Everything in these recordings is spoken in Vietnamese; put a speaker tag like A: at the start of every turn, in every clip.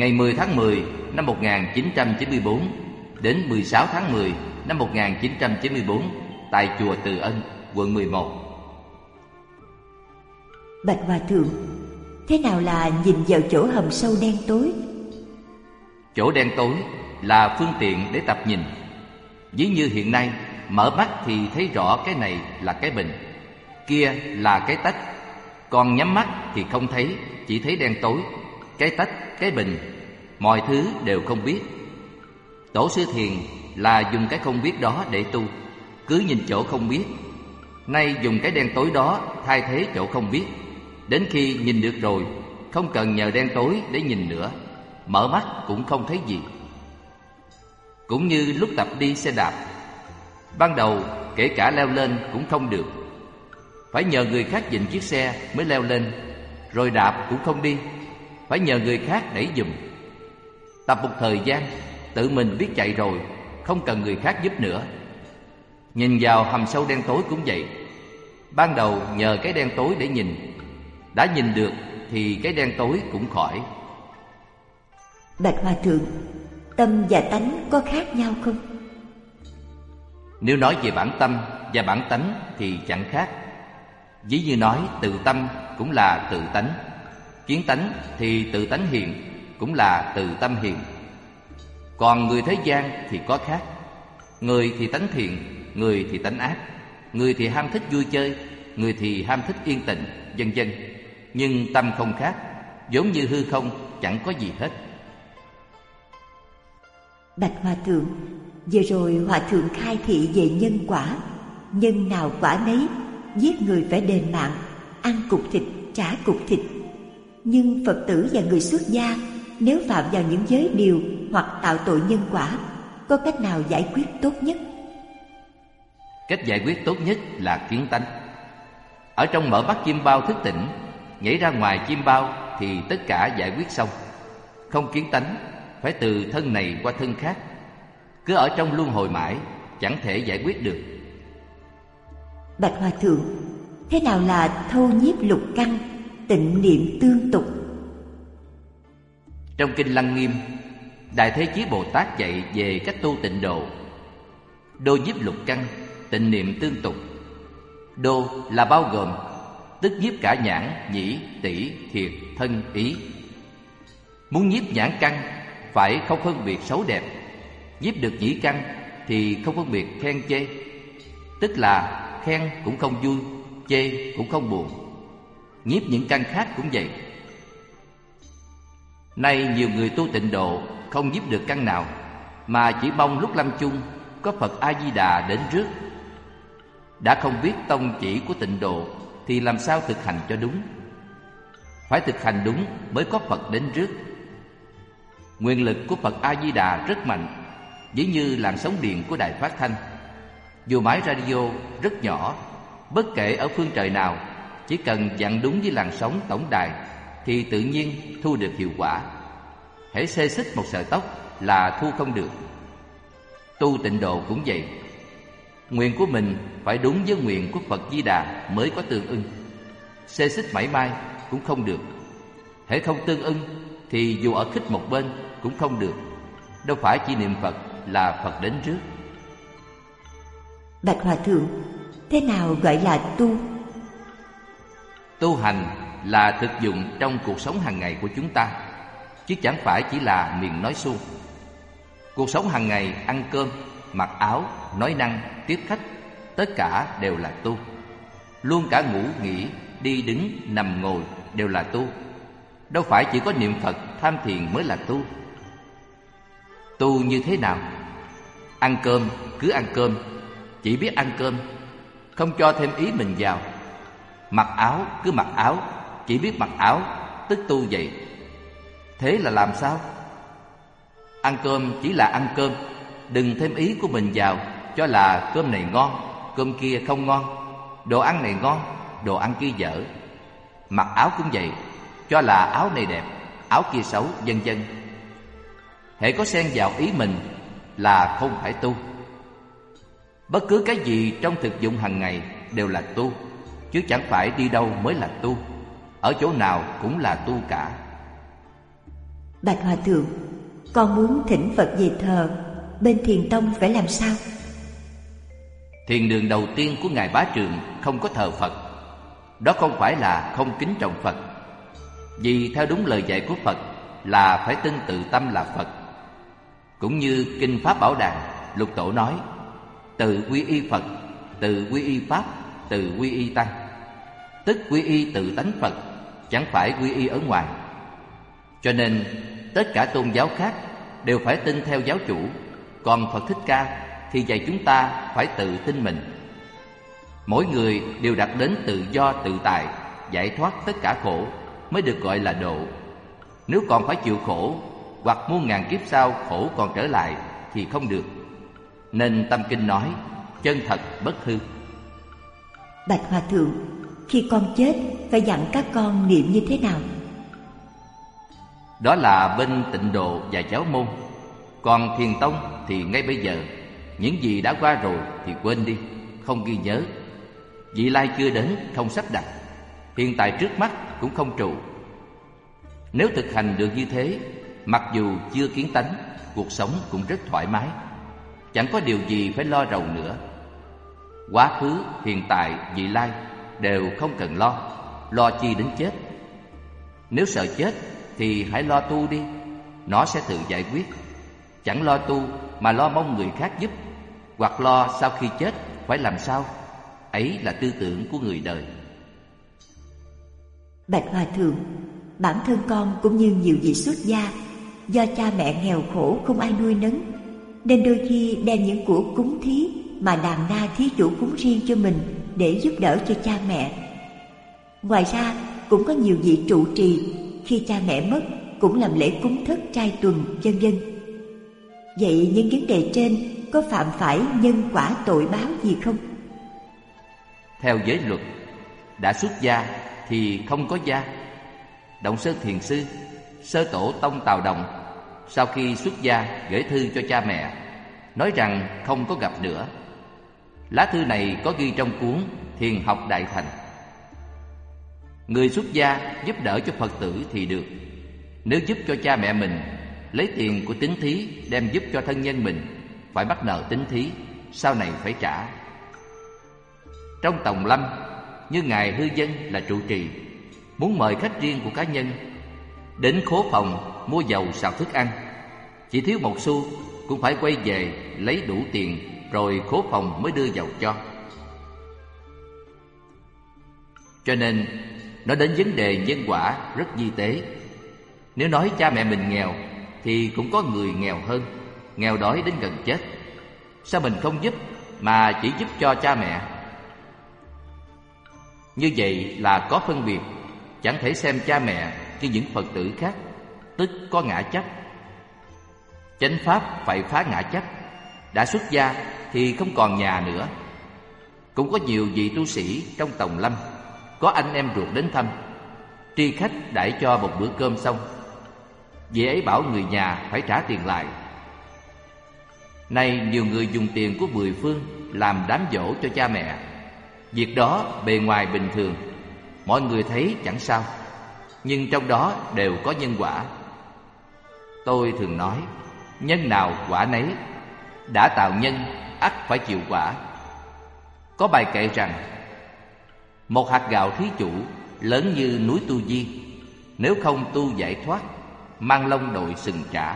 A: Ngày 10 tháng 10 năm 1994 đến 16 tháng 10 năm 1994 tại chùa Từ Ân, quận 11.
B: Bạch Hòa Thượng, thế nào là nhìn vào chỗ hầm sâu đen tối?
A: Chỗ đen tối là phương tiện để tập nhìn. Ví như hiện nay, mở mắt thì thấy rõ cái này là cái bình, kia là cái tách. Còn nhắm mắt thì không thấy, chỉ thấy đen tối. Cái tách, cái bình, mọi thứ đều không biết. Tổ sư Thiền là dùng cái không biết đó để tu, cứ nhìn chỗ không biết. Nay dùng cái đen tối đó thay thế chỗ không biết. Đến khi nhìn được rồi, không cần nhờ đen tối để nhìn nữa, mở mắt cũng không thấy gì. Cũng như lúc tập đi xe đạp, ban đầu kể cả leo lên cũng không được, phải nhờ người khác dịnh chiếc xe mới leo lên. Rồi đạp cũng không đi, phải nhờ người khác đẩy giùm. Tập một thời gian, tự mình biết chạy rồi, không cần người khác giúp nữa. Nhìn vào hầm sâu đen tối cũng vậy. Ban đầu nhờ cái đen tối để nhìn, đã nhìn được thì cái đen tối cũng khỏi.
B: Bạch Hòa Thượng, tâm và tánh có khác nhau không?
A: Nếu nói về bản tâm và bản tánh thì chẳng khác. Ví như nói tự tâm cũng là tự tánh, kiến tánh thì tự tánh hiền cũng là tự tâm hiền. Còn người thế gian thì có khác. Người thì tánh thiện, người thì tánh ác. Người thì ham thích vui chơi, người thì ham thích yên tịnh, vân vân. Nhưng tâm không khác, giống như hư không, chẳng có gì hết.
B: Bạch Hòa Thượng, vừa rồi Hòa Thượng khai thị về nhân quả. Nhân nào quả nấy, giết người phải đền mạng, ăn cục thịt trả cục thịt. Nhưng Phật tử và người xuất gia nếu phạm vào những giới điều hoặc tạo tội nhân quả, có cách nào giải quyết tốt nhất?
A: Cách giải quyết tốt nhất là kiến tánh. Ở trong mở mắt chim bao thức tỉnh, nhảy ra ngoài chim bao thì tất cả giải quyết xong. Không kiến tánh, phải từ thân này qua thân khác, cứ ở trong luân hồi mãi, chẳng thể giải quyết được.
B: Bạch Hòa Thượng, thế nào là thâu nhiếp lục căn, tịnh niệm tương tục?
A: Trong Kinh Lăng Nghiêm, Đại Thế Chí Bồ Tát dạy về cách tu tịnh độ. Đô nhiếp lục căn, tịnh niệm tương tục. Đô là bao gồm, tức nhiếp cả nhãn, nhĩ, tỷ, thiệt, thân, ý. Muốn nhiếp nhãn căn phải không phân biệt xấu đẹp. Nhiếp được nhĩ căn thì không phân biệt khen chê, tức là khen cũng không vui, chê cũng không buồn. Nhiếp những căn khác cũng vậy. Nay nhiều người tu tịnh độ không nhiếp được căn nào, mà chỉ mong lúc lâm chung có Phật A-di-đà đến trước. Đã không biết tông chỉ của tịnh độ thì làm sao thực hành cho đúng? Phải thực hành đúng mới có Phật đến trước. Nguyện lực của Phật A-di-đà rất mạnh, ví như làn sóng điện của đài phát thanh. Dù máy radio rất nhỏ, bất kể ở phương trời nào, chỉ cần dặn đúng với làn sóng tổng đài thì tự nhiên thu được hiệu quả. Hễ xê xích một sợi tóc là thu không được. Tu tịnh độ cũng vậy. Nguyện của mình phải đúng với nguyện của Phật Di Đà mới có tương ưng. Xê xích mảy may cũng không được. Hễ không tương ưng thì dù ở khích một bên cũng không được. Đâu phải chỉ niệm Phật là Phật đến trước.
B: Bạch Hòa Thượng, thế nào gọi là tu?
A: Tu hành là thực dụng trong cuộc sống hàng ngày của chúng ta, chứ chẳng phải chỉ là miệng nói suông. Cuộc sống hàng ngày, ăn cơm, mặc áo, nói năng, tiếp khách, tất cả đều là tu. Luôn cả ngủ nghỉ, đi đứng, nằm ngồi đều là tu. Đâu phải chỉ có niệm Phật, tham thiền mới là tu. Tu như thế nào? Ăn cơm cứ ăn cơm, chỉ biết ăn cơm, không cho thêm ý mình vào. Mặc áo cứ mặc áo, chỉ biết mặc áo, tức tu vậy. Thế là làm sao? Ăn cơm chỉ là ăn cơm, đừng thêm ý của mình vào, cho là cơm này ngon, cơm kia không ngon, đồ ăn này ngon, đồ ăn kia dở. Mặc áo cũng vậy, cho là áo này đẹp, áo kia xấu, vân vân. Hễ có xen vào ý mình là không phải tu. Bất cứ cái gì trong thực dụng hàng ngày đều là tu, chứ chẳng phải đi đâu mới là tu. Ở chỗ nào cũng là tu cả.
B: Bạch Hòa Thượng, con muốn thỉnh Phật về thờ, bên Thiền tông phải làm sao?
A: Thiền đường đầu tiên của Ngài Bá Trượng không có thờ Phật. Đó không phải là không kính trọng Phật, vì theo đúng lời dạy của Phật là phải tin tự tâm là Phật. Cũng như Kinh Pháp Bảo Đàn, Lục Tổ nói: tự quy y Phật, tự quy y Pháp, tự quy y Tăng. Tức quy y tự tánh Phật, chẳng phải quy y ở ngoài. Cho nên tất cả tôn giáo khác đều phải tin theo giáo chủ, còn Phật Thích Ca thì dạy chúng ta phải tự tin mình. Mỗi người đều đạt đến tự do tự tại, giải thoát tất cả khổ mới được gọi là độ. Nếu còn phải chịu khổ, hoặc muôn ngàn kiếp sau khổ còn trở lại thì không được. Nên Tâm Kinh nói chân thật bất hư.
B: Bạch Hòa Thượng, khi con chết phải dặn các con niệm như thế nào?
A: Đó là bên Tịnh Độ và Giáo môn. Còn Thiền tông thì ngay bây giờ, những gì đã qua rồi thì quên đi, không ghi nhớ. Vị lai chưa đến không sắp đặt, hiện tại trước mắt cũng không trụ. Nếu thực hành được như thế, mặc dù chưa kiến tánh, cuộc sống cũng rất thoải mái, chẳng có điều gì phải lo rầu nữa. Quá khứ, hiện tại, vị lai đều không cần lo chi đến chết. Nếu sợ chết thì hãy lo tu đi, nó sẽ tự giải quyết. Chẳng lo tu mà lo mong người khác giúp, hoặc lo sau khi chết phải làm sao, ấy là tư tưởng của người đời.
B: Bạch Hòa Thượng, bản thân con cũng như nhiều vị xuất gia, do cha mẹ nghèo khổ không ai nuôi nấng, nên đôi khi đem những của cúng thí mà đàn na thí chủ cúng riêng cho mình để giúp đỡ cho cha mẹ. Ngoài ra cũng có nhiều vị trụ trì khi cha mẹ mất cũng làm lễ cúng thất trai tuần, vân vân. Vậy những vấn đề trên có phạm phải nhân quả tội báo gì không?
A: Theo giới luật, đã xuất gia thì không có gia. Động Sơn Thiền Sư, Sơ Tổ Tông Tào Đồng, sau khi xuất gia gửi thư cho cha mẹ, nói rằng không có gặp nữa. Lá thư này có ghi trong cuốn Thiền Học Đại Thành. Người xuất gia giúp đỡ cho Phật tử thì được. Nếu giúp cho cha mẹ mình, lấy tiền của tín thí đem giúp cho thân nhân mình, phải bắt nợ tín thí, sau này phải trả. Trong Tòng Lâm, như Ngài Hư Dân là trụ trì, muốn mời khách riêng của cá nhân đến khố phòng mua dầu xào thức ăn, chỉ thiếu một xu cũng phải quay về lấy đủ tiền rồi khố phòng mới đưa dầu cho. Cho nên nói đến vấn đề nhân quả rất vi tế. Nếu nói cha mẹ mình nghèo thì cũng có người nghèo hơn, nghèo đói đến gần chết. Sao mình không giúp mà chỉ giúp cho cha mẹ? Như vậy là có phân biệt, chẳng thể xem cha mẹ như những Phật tử khác, tức có ngã chấp. Chánh pháp phải phá ngã chấp. Đã xuất gia thì không còn nhà nữa. Cũng có nhiều vị tu sĩ trong Tòng Lâm, có anh em ruột đến thăm, tri khách đãi cho một bữa cơm xong, vị ấy bảo người nhà phải trả tiền lại. Nay nhiều người dùng tiền của mười phương làm đám giỗ cho cha mẹ. Việc đó bề ngoài bình thường, mọi người thấy chẳng sao, nhưng trong đó đều có nhân quả. Tôi thường nói, nhân nào quả nấy, đã tạo nhân ắt phải chịu quả. Có bài kệ rằng, một hạt gạo thí chủ lớn như núi Tu Di, nếu không tu giải thoát, mang lông đội sừng trả.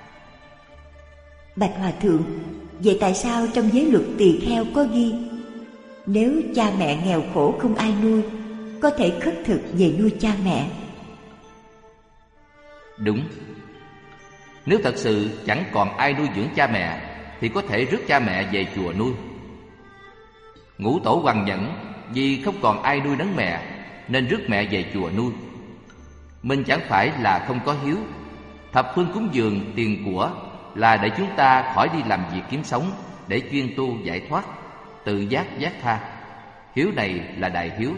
B: Bạch Hòa Thượng, vậy tại sao trong giới luật tỳ kheo có ghi nếu cha mẹ nghèo khổ không ai nuôi, có thể khất thực về nuôi cha mẹ?
A: Đúng. Nếu thật sự chẳng còn ai nuôi dưỡng cha mẹ thì có thể rước cha mẹ về chùa nuôi. Ngũ Tổ Hoàng Nhẫn vì không còn ai nuôi nấng mẹ nên rước mẹ về chùa nuôi. Mình chẳng phải là không có hiếu. Thập phương cúng dường tiền của là để chúng ta khỏi đi làm việc kiếm sống, để chuyên tu giải thoát, tự giác giác tha. Hiếu này là đại hiếu.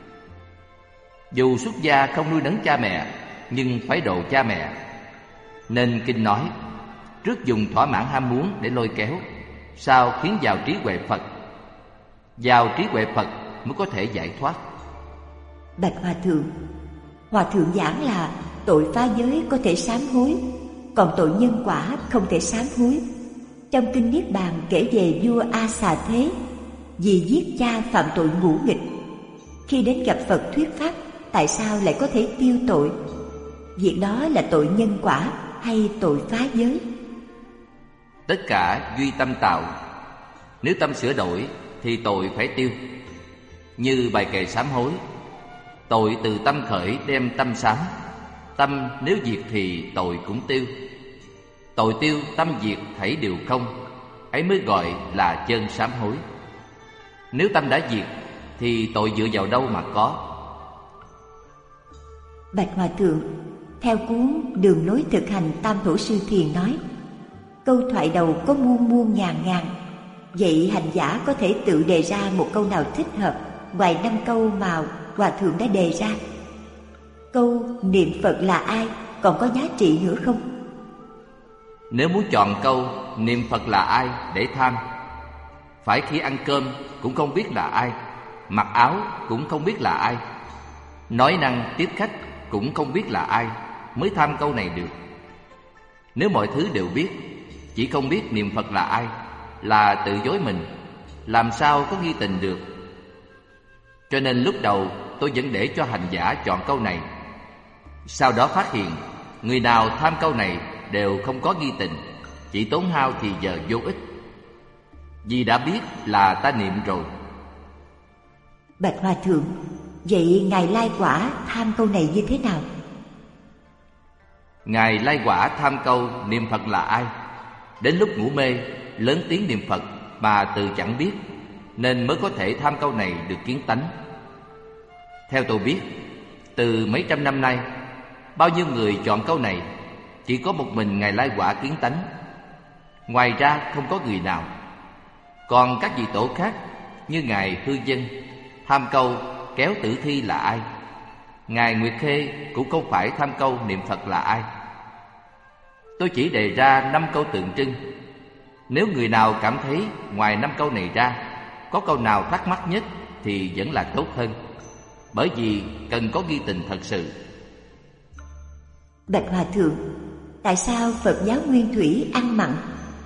A: Dù xuất gia không nuôi nấng cha mẹ, nhưng phải độ cha mẹ. Nên kinh nói, trước dùng thỏa mãn ham muốn để lôi kéo, sau khiến vào trí huệ Phật. Vào trí huệ Phật mới có thể giải thoát.
B: Bạch Hòa Thượng, Hòa Thượng giảng là tội phá giới có thể sám hối, còn tội nhân quả không thể sám hối. Trong kinh Niết Bàn kể về vua A Xà Thế, vì giết cha phạm tội ngũ nghịch. Khi đến gặp Phật thuyết pháp, tại sao lại có thể tiêu tội? Việc đó là tội nhân quả hay tội phá giới?
A: Tất cả duy tâm tạo. Nếu tâm sửa đổi thì tội phải tiêu. Như bài kệ sám hối, tội từ tâm khởi đem tâm sám. Tâm nếu diệt thì tội cũng tiêu. Tội tiêu tâm diệt thảy đều không, ấy mới gọi là chân sám hối. Nếu tâm đã diệt thì tội dựa vào đâu mà có?
B: Bạch Hòa Thượng, theo cuốn Đường lối thực hành Tam Tổ Sư Thiền nói, câu thoại đầu có muôn muôn ngàn ngàn. Vậy hành giả có thể tự đề ra một câu nào thích hợp ngoài 5 câu mà Hòa Thượng đã đề ra? Câu niệm Phật là ai còn có giá trị nữa không?
A: Nếu muốn chọn câu niệm Phật là ai để tham, phải khi ăn cơm cũng không biết là ai, mặc áo cũng không biết là ai, nói năng tiếp khách cũng không biết là ai, mới tham câu này được. Nếu mọi thứ đều biết, chỉ không biết niệm Phật là ai, là tự dối mình, làm sao có nghi tình được. Cho nên lúc đầu tôi vẫn để cho hành giả chọn câu này. Sau đó phát hiện người nào tham câu này đều không có nghi tình, chỉ tốn hao thì giờ vô ích, vì đã biết là ta niệm rồi.
B: Bạch Hòa Thượng, vậy Ngài Lai Quả tham câu này như thế nào?
A: Ngài Lai Quả tham câu niệm Phật là ai, đến lúc ngủ mê lớn tiếng niệm Phật mà tự chẳng biết, nên mới có thể tham câu này được kiến tánh. Theo tôi biết, từ mấy trăm năm nay, bao nhiêu người chọn câu này, chỉ có một mình Ngài Lai Quả kiến tánh, ngoài ra không có người nào. Còn các vị tổ khác như Ngài Hư Dân tham câu kéo tử thi là ai, Ngài Nguyệt Khê cũng không phải tham câu niệm Phật là ai. Tôi chỉ đề ra 5 câu tượng trưng. Nếu người nào cảm thấy ngoài 5 câu này ra có câu nào thắc mắc nhất thì vẫn là tốt hơn, bởi vì cần có ghi tình thật sự.
B: Bạch Hòa Thượng, tại sao Phật giáo Nguyên Thủy ăn mặn?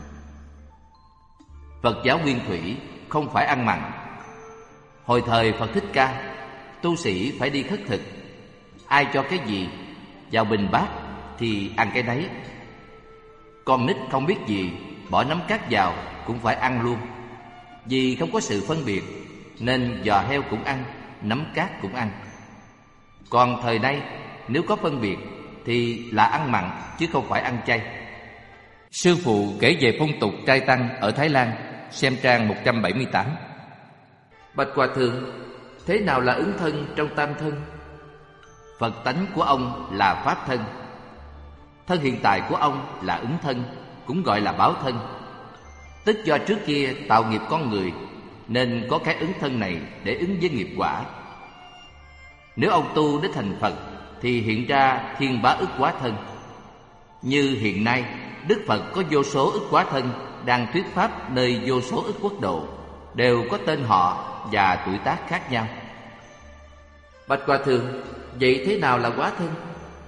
A: Phật giáo Nguyên Thủy không phải ăn mặn. Hồi thời Phật Thích Ca, tu sĩ phải đi khất thực, ai cho cái gì vào bình bát thì ăn cái đấy. Con nít không biết gì, bỏ nắm cát vào cũng phải ăn luôn. Vì không có sự phân biệt nên giò heo cũng ăn, nắm cát cũng ăn. Còn thời nay nếu có phân biệt thì là ăn mặn chứ không phải ăn chay. Sư phụ kể về phong tục trai tăng ở Thái Lan, xem trang 178. Bạch Hòa Thượng, thế nào là ứng thân trong tam thân? Phật tánh của ông là pháp thân. Thân hiện tại của ông là ứng thân, cũng gọi là báo thân. Tức do trước kia tạo nghiệp con người nên có cái ứng thân này để ứng với nghiệp quả. Nếu ông tu để thành Phật thì hiện ra thiên bá ức quá thân. Như hiện nay Đức Phật có vô số ức quá thân đang thuyết pháp nơi vô số ức quốc độ, đều có tên họ và tuổi tác khác nhau. Bạch Hòa Thượng, vậy thế nào là quá thân?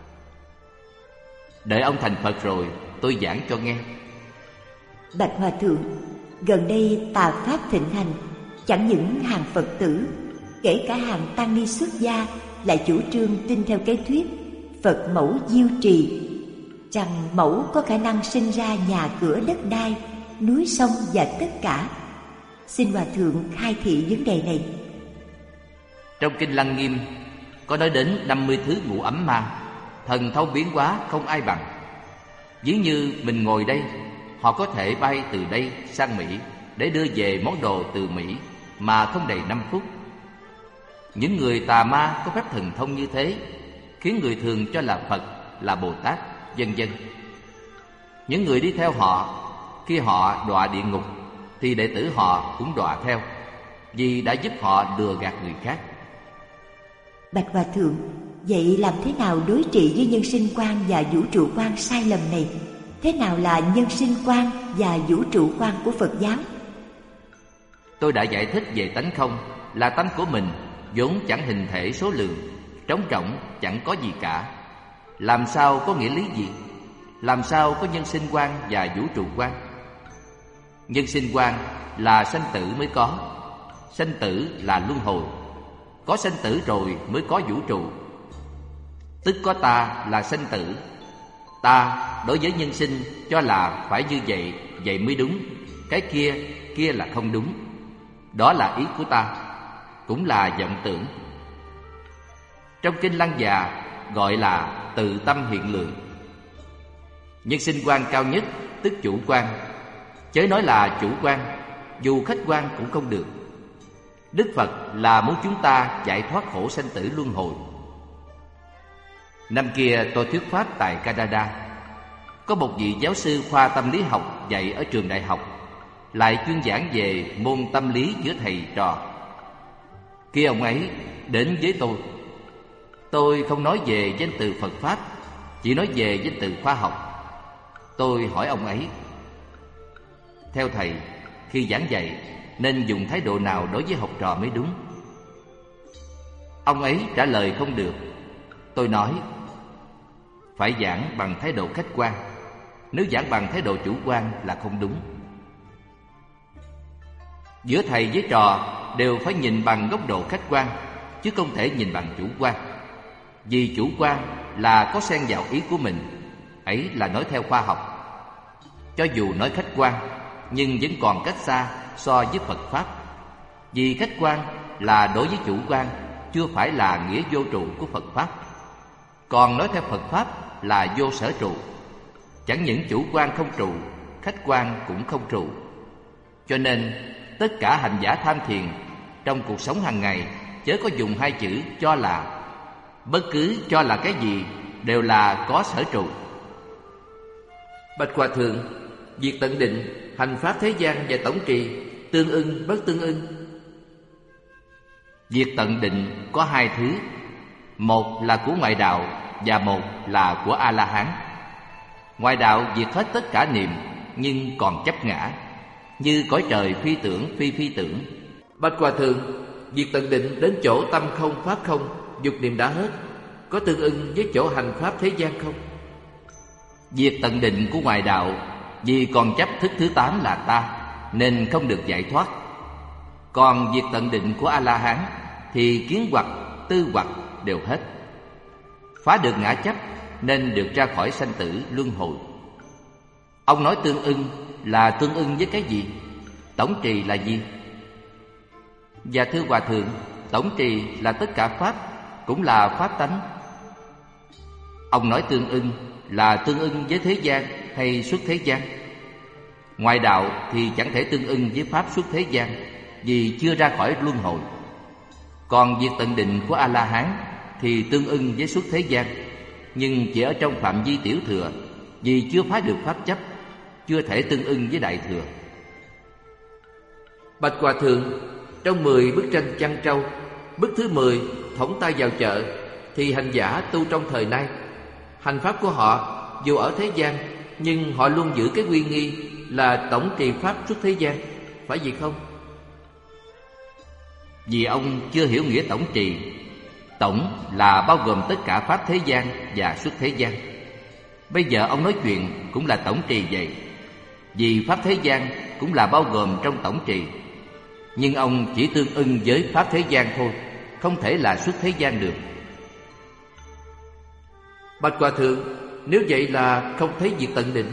A: Đợi ông thành Phật rồi tôi giảng cho nghe.
B: Bạch Hòa Thượng, gần đây tà pháp thịnh hành, chẳng những hàng Phật tử, kể cả hàng tăng ni xuất gia lại chủ trương tin theo cái thuyết Phật mẫu diêu trì, rằng mẫu có khả năng sinh ra nhà cửa đất đai, núi sông và tất cả. Xin Hòa Thượng khai thị vấn đề này.
A: Trong Kinh Lăng Nghiêm có nói đến 50 thứ ngũ ấm ma, thần thông biến hóa không ai bằng. Ví như mình ngồi đây, họ có thể bay từ đây sang Mỹ để đưa về món đồ từ Mỹ mà không đầy 5 phút. Những người tà ma có phép thần thông như thế khiến người thường cho là Phật, là Bồ Tát, vân vân. Những người đi theo họ, khi họ đọa địa ngục thì đệ tử họ cũng đọa theo, vì đã giúp họ lừa gạt người khác.
B: Bạch Hòa Thượng, vậy làm thế nào đối trị với nhân sinh quan và vũ trụ quan sai lầm này? Thế nào là nhân sinh quan và vũ trụ quan của Phật giáo?
A: Tôi đã giải thích về tánh không là tánh của mình, vốn chẳng hình thể số lượng, trống rỗng chẳng có gì cả. làm sao có nghĩa lý gì? Làm sao có nhân sinh quan và vũ trụ quan? Nhân sinh quan là sanh tử mới có. Sanh tử là luân hồi. Có sanh tử rồi mới có vũ trụ. Tức có ta là sanh tử. Ta đối với nhân sinh cho là phải như vậy, vậy mới đúng. Cái kia là không đúng. Đó là ý của ta, cũng là vọng tưởng. Trong kinh Lăng Già gọi là tự tâm hiện lượng. Nhân sinh quan cao nhất tức chủ quan. Chớ nói là chủ quan, dù khách quan cũng không được. Đức Phật là muốn chúng ta giải thoát khổ sanh tử luân hồi. Năm kia tôi thuyết pháp tại Canada. Có một vị giáo sư khoa tâm lý học dạy ở trường đại học, lại chuyên giảng về môn tâm lý giữa thầy trò. Khi ông ấy đến với tôi không nói về danh từ Phật Pháp, chỉ nói về danh từ khoa học. Tôi hỏi ông ấy, theo thầy, khi giảng dạy nên dùng thái độ nào đối với học trò mới đúng? Ông ấy trả lời không được. Tôi nói, phải giảng bằng thái độ khách quan. Nếu giảng bằng thái độ chủ quan là không đúng. Giữa thầy với trò đều phải nhìn bằng góc độ khách quan, chứ không thể nhìn bằng chủ quan. Vì chủ quan là có xen vào ý của mình, ấy là nói theo khoa học. Cho dù nói khách quan, nhưng vẫn còn cách xa so với Phật Pháp. Vì khách quan là đối với chủ quan, chưa phải là nghĩa vô trụ của Phật Pháp. Còn nói theo Phật Pháp là vô sở trụ. Chẳng những chủ quan không trụ, khách quan cũng không trụ. Cho nên tất cả hành giả tham thiền trong cuộc sống hàng ngày chớ có dùng hai chữ cho là. Bất cứ cho là cái gì đều là có sở trụ. Bạch Hòa Thượng, việc tận định, hành pháp thế gian và tổng trì tương ưng bất tương ưng? Việc tận định có hai thứ. Một là của ngoại đạo và một là của A-la-hán. Ngoại đạo diệt hết tất cả niệm, nhưng còn chấp ngã, như cõi trời phi tưởng phi phi tưởng. Bạch Hòa Thượng, việc tận định đến chỗ tâm không pháp không, dục niệm đã hết, có tương ưng với chỗ hành pháp thế gian không? Việc tận định của ngoại đạo vì còn chấp thức thứ 8 là ta, nên không được giải thoát. Còn việc tận định của A-la-hán thì kiến hoặc, tư hoặc đều hết. Phá được ngã chấp nên được ra khỏi sanh tử luân hồi. Ông nói tương ưng là tương ưng với cái gì? Tổng trì là gì? Và thưa Hòa Thượng, tổng trì là tất cả pháp, cũng là pháp tánh. Ông nói tương ưng là tương ưng với thế gian hay xuất thế gian? Ngoại đạo thì chẳng thể tương ưng với pháp xuất thế gian, vì chưa ra khỏi luân hồi. Còn việc tận định của A-la-hán thì tương ưng với xuất thế gian, nhưng chỉ ở trong phạm vi tiểu thừa, vì chưa phá được pháp chấp, chưa thể tương ưng với đại thừa. Bạch Hòa Thượng, trong 10 bức tranh Chăn Trâu, bức thứ 10 Thõng tay vào chợ, thì hành giả tu trong thời nay, hành pháp của họ dù ở thế gian, nhưng họ luôn giữ cái uy nghi là tổng trì pháp xuất thế gian, phải vậy không? Vì ông chưa hiểu nghĩa tổng trì. Tổng là bao gồm tất cả pháp thế gian và xuất thế gian. Bây giờ ông nói chuyện cũng là tổng trì vậy. Vì pháp thế gian cũng là bao gồm trong tổng trì, nhưng ông chỉ tương ưng với pháp thế gian thôi, không thể là xuất thế gian được. Bạch Hòa Thượng, nếu vậy là không thấy việc tận định.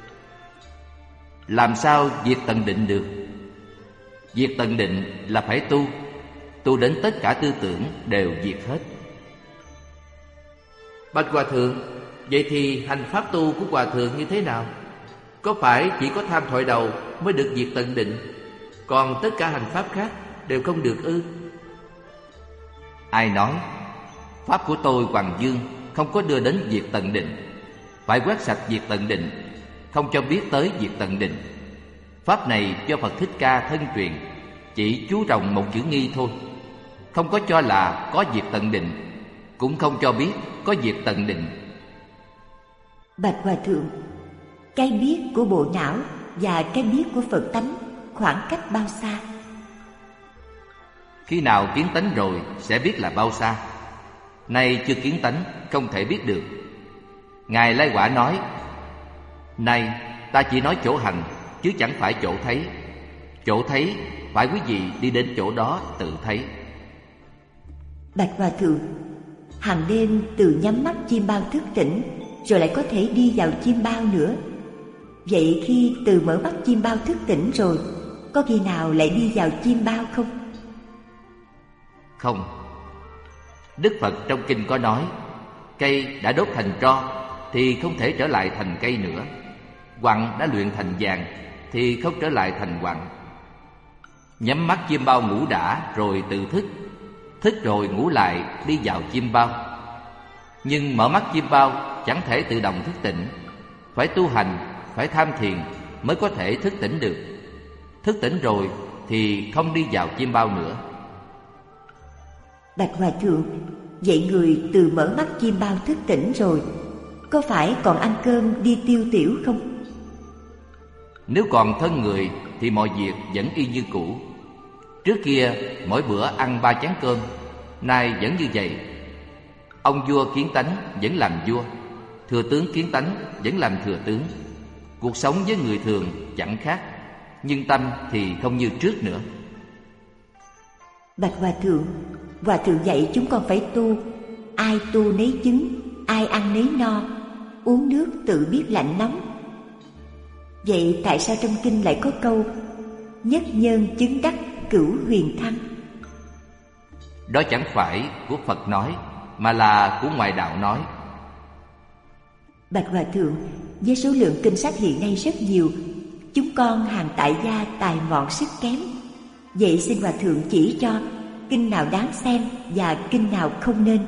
A: Làm sao việc tận định được? Việc tận định là phải tu đến tất cả tư tưởng đều diệt hết. Bạch Hòa Thượng, vậy thì hành pháp tu của Hòa Thượng như thế nào? Có phải chỉ có tham thoại đầu mới được diệt tận định, còn tất cả hành pháp khác đều không được ư? Ai nói? Pháp của tôi Hoàng Dương không có đưa đến diệt tận định. Phải quét sạch diệt tận định, không cho biết tới diệt tận định. Pháp này do Phật Thích Ca thân truyền, chỉ chú trọng một chữ nghi thôi, không có cho là có diệt tận định, cũng không cho biết có diệt tận định.
B: Bạch Hòa Thượng, cái biết của bộ não và cái biết của Phật tánh khoảng cách bao xa?
A: Khi nào kiến tánh rồi sẽ biết là bao xa. Nay chưa kiến tánh, không thể biết được. Ngài Lai Quả nói: Này, ta chỉ nói chỗ hành, chứ chẳng phải chỗ thấy. Chỗ thấy phải quý vị đi đến chỗ đó tự thấy.
B: Bạch Hòa Thượng, hàng đêm từ nhắm mắt chiêm bao thức tỉnh, rồi lại có thể đi vào chiêm bao nữa. Vậy khi từ mở mắt chiêm bao thức tỉnh rồi, có khi nào lại đi vào chiêm bao không?
A: Không. Đức Phật trong kinh có nói, cây đã đốt thành tro thì không thể trở lại thành cây nữa. Quặng đã luyện thành vàng thì không trở lại thành quặng. Nhắm mắt chiêm bao ngủ đã rồi tự thức, thức rồi ngủ lại đi vào chiêm bao. Nhưng mở mắt chiêm bao chẳng thể tự động thức tỉnh, phải tu hành, phải tham thiền mới có thể thức tỉnh được. Thức tỉnh rồi thì không đi vào chiêm bao nữa.
B: Bạch Hòa Thượng, vậy người từ mở mắt chiêm bao thức tỉnh rồi, có phải còn ăn cơm đi tiêu tiểu không?
A: Nếu còn thân người thì mọi việc vẫn y như cũ. Trước kia mỗi bữa ăn 3 chén cơm, nay vẫn như vậy. Ông vua kiến tánh vẫn làm vua, thừa tướng kiến tánh vẫn làm thừa tướng. Cuộc sống với người thường chẳng khác, nhưng tâm thì không như trước nữa.
B: Bạch Hòa Thượng dạy chúng con phải tu. Ai tu nấy chứng, ai ăn nấy no, uống nước tự biết lạnh nóng. Vậy tại sao trong kinh lại có câu nhất nhân chứng đắc cửu huyền thăng?
A: Đó chẳng phải của Phật nói, mà là của ngoại đạo nói.
B: Bạch Hòa Thượng, với số lượng kinh sách hiện nay rất nhiều, chúng con hàng tại gia tài mọn sức kém. Vậy xin Hòa Thượng chỉ cho kinh nào đáng xem và kinh nào không nên.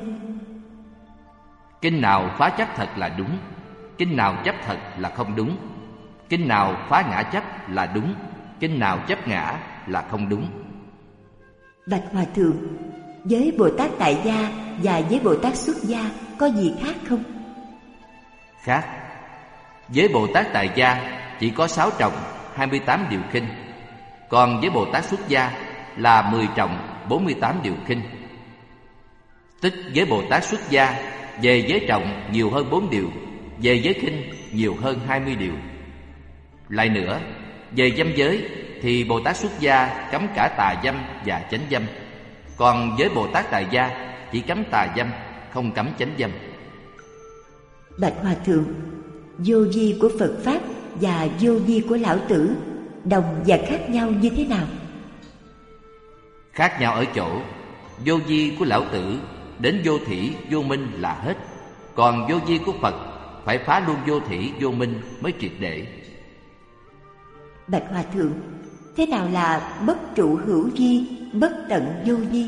A: Kinh nào phá chấp thật là đúng, kinh nào chấp thật là không đúng. Kinh nào phá ngã chấp là đúng, kinh nào chấp ngã là không đúng.
B: Bạch Hòa Thượng, với Bồ Tát tại gia và với Bồ Tát xuất gia có gì khác không?
A: Khác. Với Bồ Tát tại gia chỉ có 6 trọng 28 điều kinh, còn với Bồ Tát xuất gia là 10 trọng 48 điều kinh. Tức với Bồ Tát xuất gia, về giới trọng nhiều hơn 4 điều, về giới kinh nhiều hơn 20 điều. Lại nữa, về dâm giới thì Bồ Tát xuất gia cấm cả tà dâm và chánh dâm, còn với Bồ Tát tại gia chỉ cấm tà dâm, không cấm chánh dâm.
B: Bạch Hòa Thượng, vô vi của Phật Pháp và vô vi của Lão Tử đồng và khác nhau như thế nào?
A: Khác nhau ở chỗ, vô vi của Lão Tử đến vô thỉ vô minh là hết, còn vô vi của Phật phải phá luôn vô thỉ vô minh mới triệt để.
B: Bạch Hòa Thượng, thế nào là bất trụ hữu vi, bất tận vô vi?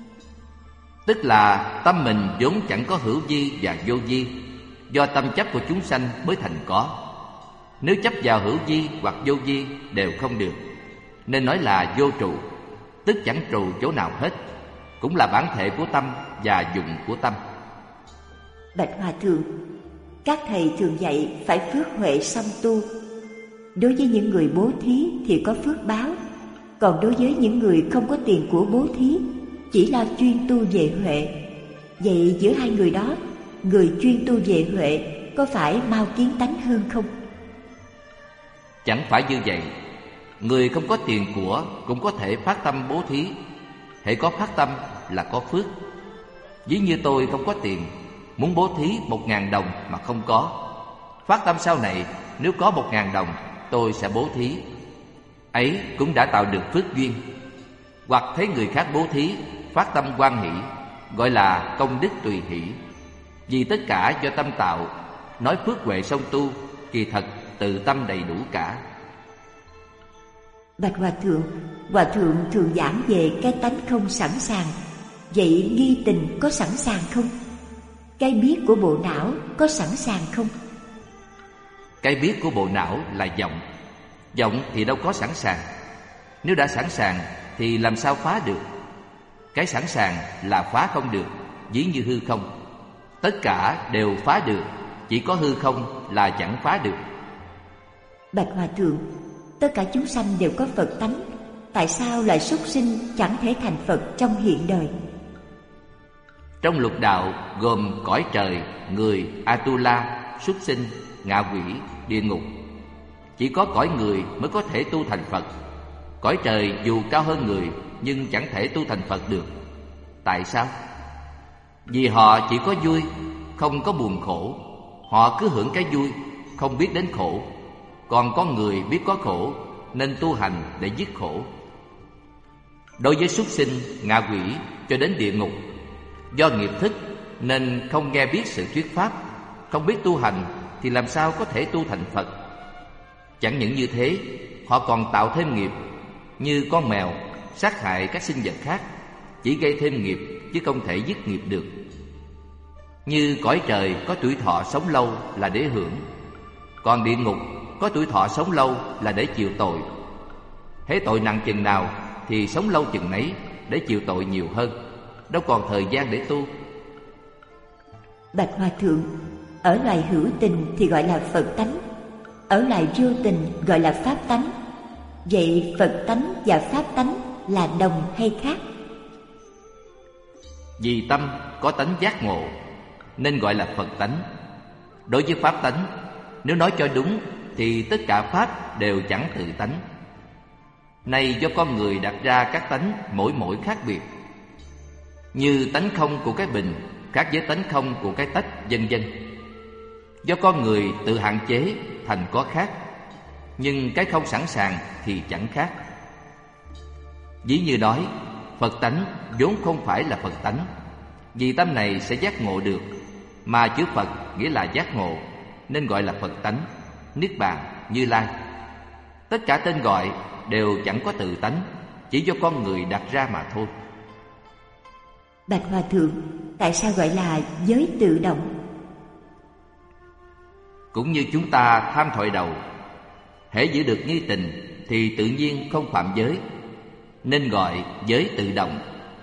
A: Tức là tâm mình vốn chẳng có hữu vi và vô vi, do tâm chấp của chúng sanh mới thành có. Nếu chấp vào hữu vi hoặc vô vi đều không được, nên nói là vô trụ, tức chẳng trụ chỗ nào hết, cũng là bản thể của tâm và dụng của tâm.
B: Bạch Hòa Thượng, các thầy thường dạy phải phước huệ song tu. Đối với những người bố thí thì có phước báo, còn đối với những người không có tiền của bố thí, chỉ lo chuyên tu về huệ. Vậy giữa hai người đó, người chuyên tu về huệ có phải mau kiến tánh hơn không?
A: Chẳng phải như vậy. Người không có tiền của cũng có thể phát tâm bố thí. Hễ có phát tâm là có phước. Ví như tôi không có tiền, muốn bố thí 1.000 đồng mà không có, phát tâm sau này nếu có 1.000 đồng tôi sẽ bố thí, ấy cũng đã tạo được phước duyên. Hoặc thấy người khác bố thí, phát tâm hoan hỷ, gọi là công đức tùy hỷ. Vì tất cả do tâm tạo, nói phước huệ song tu, kỳ thật tự tâm đầy đủ cả.
B: Bạch Hòa Thượng thường giảng về cái tánh không sẵn sàng. Vậy nghi tình có sẵn sàng không? Cái biết của bộ não có sẵn sàng không?
A: Cái biết của bộ não là vọng. Vọng thì đâu có sẵn sàng. Nếu đã sẵn sàng thì làm sao phá được? Cái sẵn sàng là phá không được, ví như hư không. Tất cả đều phá được, chỉ có hư không là chẳng phá được.
B: Bạch Hòa Thượng, tất cả chúng sanh đều có Phật tánh, tại sao lại súc sinh chẳng thể thành Phật trong hiện đời?
A: Trong lục đạo gồm cõi trời, người, Atula, súc sinh, ngạ quỷ, địa ngục. Chỉ có cõi người mới có thể tu thành Phật. Cõi trời dù cao hơn người nhưng chẳng thể tu thành Phật được. Tại sao? Vì họ chỉ có vui, không có buồn khổ. Họ cứ hưởng cái vui, không biết đến khổ. Còn con người biết có khổ nên tu hành để dứt khổ. Đối với súc sinh, ngạ quỷ cho đến địa ngục, do nghiệp thức nên không nghe biết sự thuyết pháp, không biết tu hành thì làm sao có thể tu thành Phật. Chẳng những như thế, họ còn tạo thêm nghiệp, như con mèo sát hại các sinh vật khác, chỉ gây thêm nghiệp chứ không thể dứt nghiệp được. Như cõi trời có tuổi thọ sống lâu là để hưởng, còn địa ngục có tuổi thọ sống lâu là để chịu tội. Hễ tội nặng chừng nào thì sống lâu chừng nấy để chịu tội nhiều hơn, đâu còn thời gian để tu.
B: Bạch Hòa Thượng, ở loài hữu tình thì gọi là Phật tánh, ở loài vô tình gọi là Pháp tánh. Vậy Phật tánh và Pháp tánh là đồng hay khác?
A: Vì tâm có tánh giác ngộ nên gọi là Phật tánh. Đối với Pháp tánh, nếu nói cho đúng thì tất cả Pháp đều chẳng tự tánh. Nay do con người đặt ra các tánh mỗi khác biệt, như tánh không của cái bình khác với tánh không của cái tách, vân vân. Do con người tự hạn chế thành có khác, nhưng cái không sẵn sàng thì chẳng khác. Ví như nói, Phật tánh vốn không phải là Phật tánh, vì tâm này sẽ giác ngộ được, mà chữ Phật nghĩa là giác ngộ, nên gọi là Phật tánh, Niết Bàn, Như Lai. Tất cả tên gọi đều chẳng có tự tánh, chỉ do con người đặt ra mà thôi.
B: Bạch Hòa Thượng, tại sao gọi là giới tự động?
A: Cũng như chúng ta tham thoại đầu, hễ giữ được nghi tình thì tự nhiên không phạm giới, nên gọi giới tự động.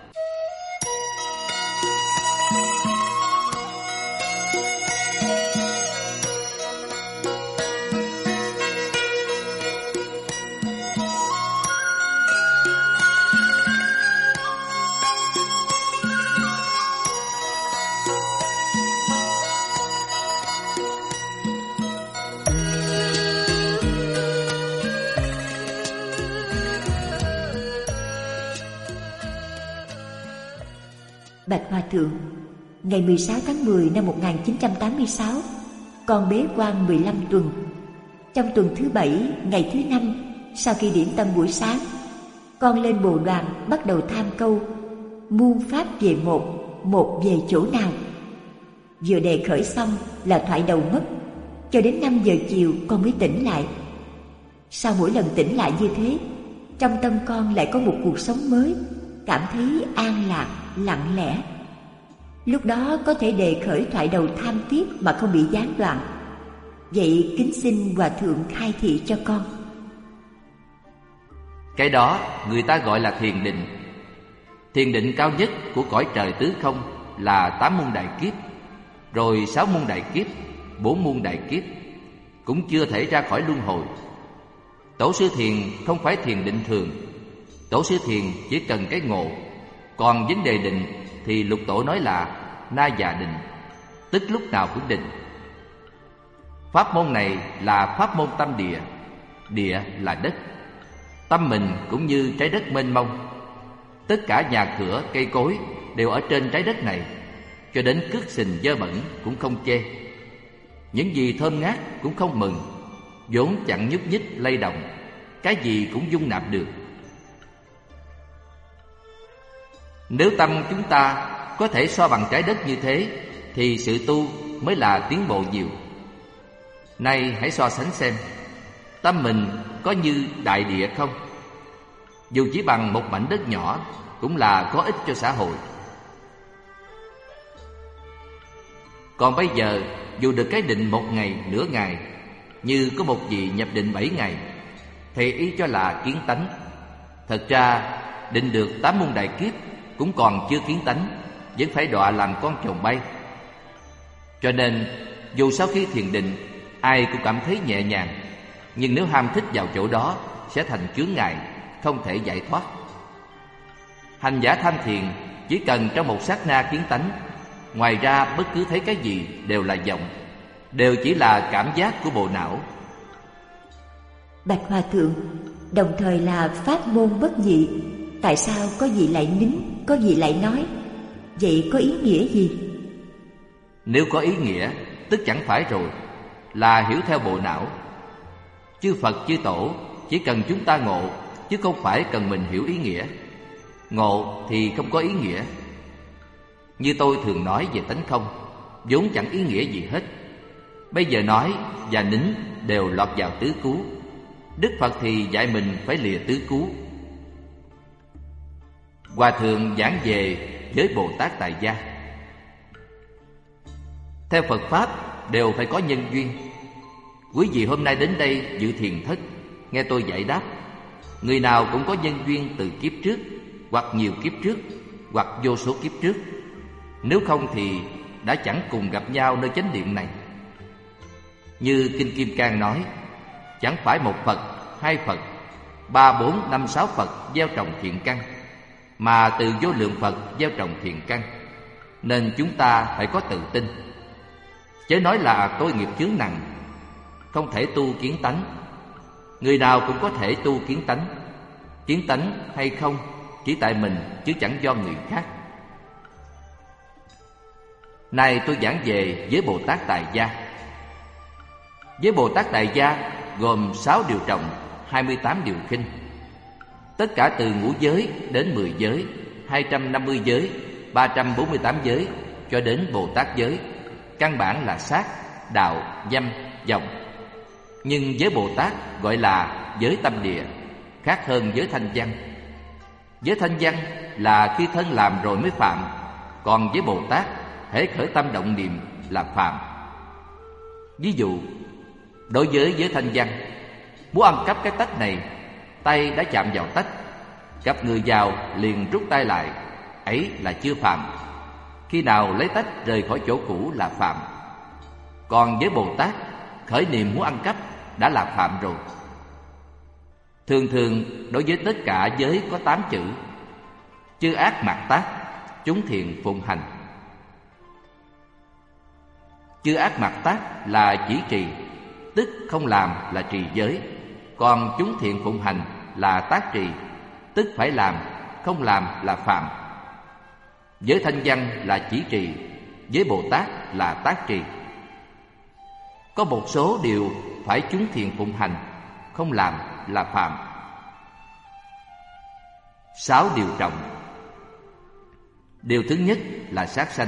B: Bạch Hòa Thượng, ngày 16 tháng 10 năm 1986, con bế quan 15 tuần. Trong tuần thứ 7, ngày thứ 5, sau khi điểm tâm buổi sáng, con lên bồ đoàn bắt đầu tham câu: muôn pháp về một về chỗ nào. Vừa đề khởi xong là thoại đầu mất, cho đến 5 giờ chiều con mới tỉnh lại. Sau mỗi lần tỉnh lại như thế, trong tâm con lại có một cuộc sống mới, cảm thấy an lạc, lặng lẽ. Lúc đó có thể đề khởi thoại đầu tham tiếp mà không bị gián đoạn. Vậy kính xin Hòa Thượng khai thị cho con.
A: Cái đó người ta gọi là thiền định. Thiền định cao nhất của cõi trời tứ không là 8 muôn đại kiếp, rồi 6 muôn đại kiếp, 4 muôn đại kiếp, cũng chưa thể ra khỏi luân hồi. Tổ sư thiền không phải thiền định thường. Tổ sư thiền chỉ cần cái ngộ. Còn vấn đề định thì lục tổ nói là na già định, tức lúc nào cũng định. Pháp môn này là pháp môn tâm địa. Địa là đất. Tâm mình cũng như trái đất mênh mông. Tất cả nhà cửa, cây cối đều ở trên trái đất này, cho đến cứt sình dơ bẩn cũng không chê. Những gì thơm ngát cũng không mừng, vốn chẳng nhúc nhích lay động, cái gì cũng dung nạp được. Nếu tâm chúng ta có thể so bằng trái đất như thế thì sự tu mới là tiến bộ nhiều. Nay hãy so sánh xem, tâm mình có như đại địa không? Dù chỉ bằng một mảnh đất nhỏ cũng là có ích cho xã hội. Còn bây giờ dù được cái định 1 ngày, nửa ngày, như có một vị nhập định 7 ngày, thầy ý cho là kiến tánh. Thật ra định được 8 muôn đại kiếp cũng còn chưa kiến tánh, vẫn phải đọa làm con chồn bay. Cho nên dù sau khi thiền định ai cũng cảm thấy nhẹ nhàng, nhưng nếu ham thích vào chỗ đó sẽ thành chướng ngại, không thể giải thoát. Hành giả tham thiền chỉ cần trong một sát na kiến tánh, ngoài ra bất cứ thấy cái gì đều là vọng, đều chỉ là cảm giác của bộ não.
B: Bạch Hòa Thượng, đồng thời là pháp môn bất nhị, tại sao có vị lại nín, có vị lại nói? Vậy có ý nghĩa gì?
A: Nếu có ý nghĩa, tức chẳng phải rồi, là hiểu theo bộ não. Chư Phật chư Tổ chỉ cần chúng ta ngộ, chứ không phải cần mình hiểu ý nghĩa. Ngộ thì không có ý nghĩa. Như tôi thường nói về tánh không, vốn chẳng ý nghĩa gì hết. Bây giờ nói và nín đều lọt vào tứ cứu. Đức Phật thì dạy mình phải lìa tứ cứu. Hòa Thượng giảng về với Bồ Tát Tại Gia. Theo Phật Pháp đều phải có nhân duyên. Quý vị hôm nay đến đây dự thiền thất, nghe tôi giải đáp. Người nào cũng có nhân duyên từ kiếp trước, hoặc nhiều kiếp trước, hoặc vô số kiếp trước. Nếu không thì đã chẳng cùng gặp nhau nơi chánh điện này. Như Kinh Kim Cang nói, chẳng phải một Phật, hai Phật, 3, 4, 5, 6 Phật gieo trồng thiện căn, mà từ vô lượng Phật gieo trồng thiện căn. Nên chúng ta phải có tự tin. Chớ nói là tôi nghiệp chướng nặng, không thể tu kiến tánh. Người nào cũng có thể tu kiến tánh. Kiến tánh hay không chỉ tại mình, chứ chẳng do người khác. Nay tôi giảng về với Bồ Tát Tại Gia. Với Bồ Tát Tại Gia gồm 6 điều trọng, 28 điều khinh. Tất cả từ ngũ giới đến 10 giới, 250 giới, 348 giới cho đến Bồ Tát giới. Căn bản là sát, đạo, dâm, vọng. Nhưng với Bồ Tát gọi là giới tâm địa, khác hơn giới thanh văn. Giới thanh văn là khi thân làm rồi mới phạm, còn với Bồ Tát hễ khởi tâm động niệm là phạm. Ví dụ, đối với giới thanh văn, muốn ăn cắp cái tách này, tay đã chạm vào tách, gặp người vào liền rút tay lại, ấy là chưa phạm. Khi nào lấy tách rời khỏi chỗ cũ là phạm. Còn với Bồ Tát, khởi niệm muốn ăn cắp đã là phạm rồi. Thường thường đối với tất cả giới có 8 chữ: chư ác mạt tác, chúng thiện phụng hành. Chư ác mạt tác là chỉ trì, tức không làm là trì giới. Còn chúng thiện phụng hành là tác trì, tức phải làm, không làm là phạm. Giới thanh văn là chỉ trì, với Bồ Tát là tác trì. Có một số điều phải chúng thiện phụng hành, không làm là phạm. 6 điều trọng. Điều thứ nhất là sát sanh.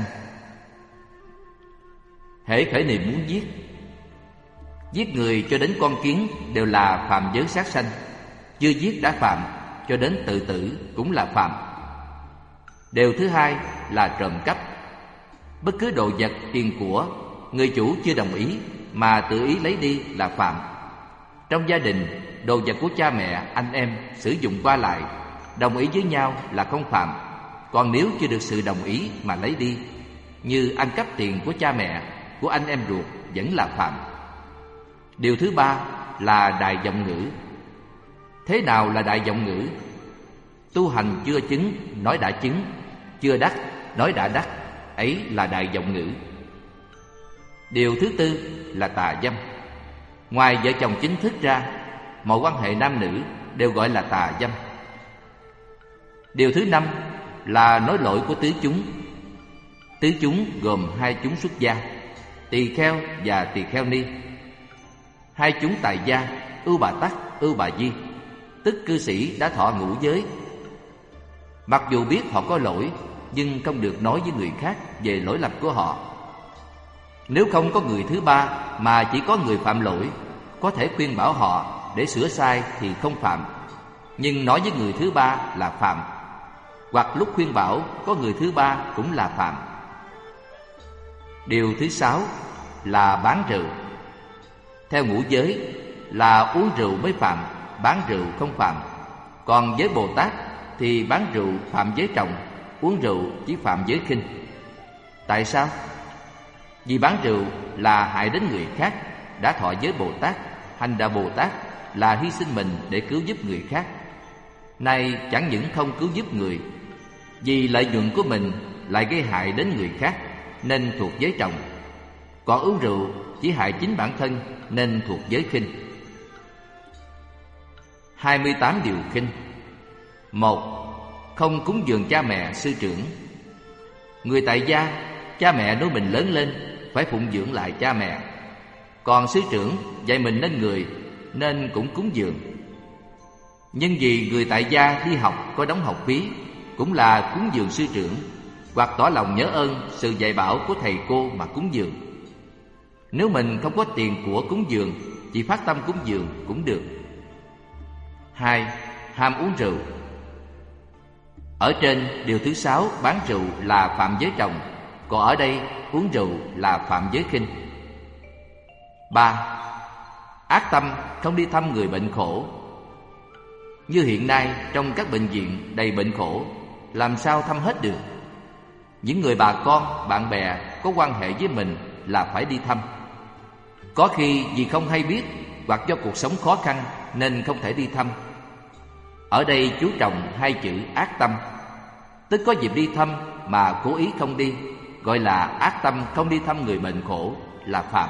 A: Hễ khởi niệm muốn giết, giết người cho đến con kiến đều là phạm giới sát sanh. Chưa giết đã phạm, cho đến tự tử cũng là phạm. Điều thứ hai là trộm cắp. Bất cứ đồ vật, tiền của người chủ chưa đồng ý mà tự ý lấy đi là phạm. Trong gia đình, đồ vật của cha mẹ, anh em sử dụng qua lại, đồng ý với nhau là không phạm. Còn nếu chưa được sự đồng ý mà lấy đi, như ăn cắp tiền của cha mẹ, của anh em ruột, vẫn là phạm. Điều thứ ba là đại vọng ngữ. Thế nào là đại vọng ngữ? Tu hành chưa chứng nói đã chứng, chưa đắc nói đã đắc, ấy là đại vọng ngữ. Điều thứ tư là tà dâm. Ngoài vợ chồng chính thức ra, mọi quan hệ nam nữ đều gọi là tà dâm. Điều thứ năm là nói lỗi của tứ chúng. Tứ chúng gồm 2 chúng xuất gia, tỳ kheo và tỳ kheo ni. 2 chúng tại gia, ưu bà tắc, ưu bà di, tức cư sĩ đã thọ ngũ giới. Mặc dù biết họ có lỗi, nhưng không được nói với người khác về lỗi lầm của họ. Nếu không có người thứ ba mà chỉ có người phạm lỗi, có thể khuyên bảo họ để sửa sai thì không phạm. Nhưng nói với người thứ ba là phạm. Hoặc lúc khuyên bảo có người thứ ba cũng là phạm. Điều thứ 6 là bán rượu. Theo ngũ giới là uống rượu mới phạm, bán rượu không phạm. Còn với Bồ Tát thì bán rượu phạm giới trọng, uống rượu chỉ phạm giới khinh. Tại sao? Vì bán rượu là hại đến người khác. Đã thọ giới Bồ Tát, hành đạo Bồ Tát là hy sinh mình để cứu giúp người khác. Nay chẳng những không cứu giúp người, vì lợi nhuận của mình lại gây hại đến người khác, nên thuộc giới trọng. Còn uống rượu chỉ hại chính bản thân nên thuộc giới khinh. 28 điều khinh. 1. Không cúng dường cha mẹ sư trưởng. Người tại gia, cha mẹ nuôi mình lớn lên phải phụng dưỡng lại cha mẹ. Còn sư trưởng dạy mình nên người nên cũng cúng dường. Nhưng vì người tại gia đi học có đóng học phí cũng là cúng dường sư trưởng, hoặc tỏ lòng nhớ ơn sự dạy bảo của thầy cô mà cúng dường. Nếu mình không có tiền của cúng dường, chỉ phát tâm cúng dường cũng được. 2. Ham uống rượu. Ở trên điều thứ 6 bán rượu là phạm giới trọng, còn ở đây uống rượu là phạm giới khinh. 3. Ác tâm không đi thăm người bệnh khổ. Như hiện nay trong các bệnh viện đầy bệnh khổ, làm sao thăm hết được? Những người bà con, bạn bè có quan hệ với mình là phải đi thăm. Có khi vì không hay biết hoặc do cuộc sống khó khăn nên không thể đi thăm. Ở đây chú trọng hai chữ ác tâm, tức có dịp đi thăm mà cố ý không đi, gọi là ác tâm không đi thăm người bệnh khổ, là phạm.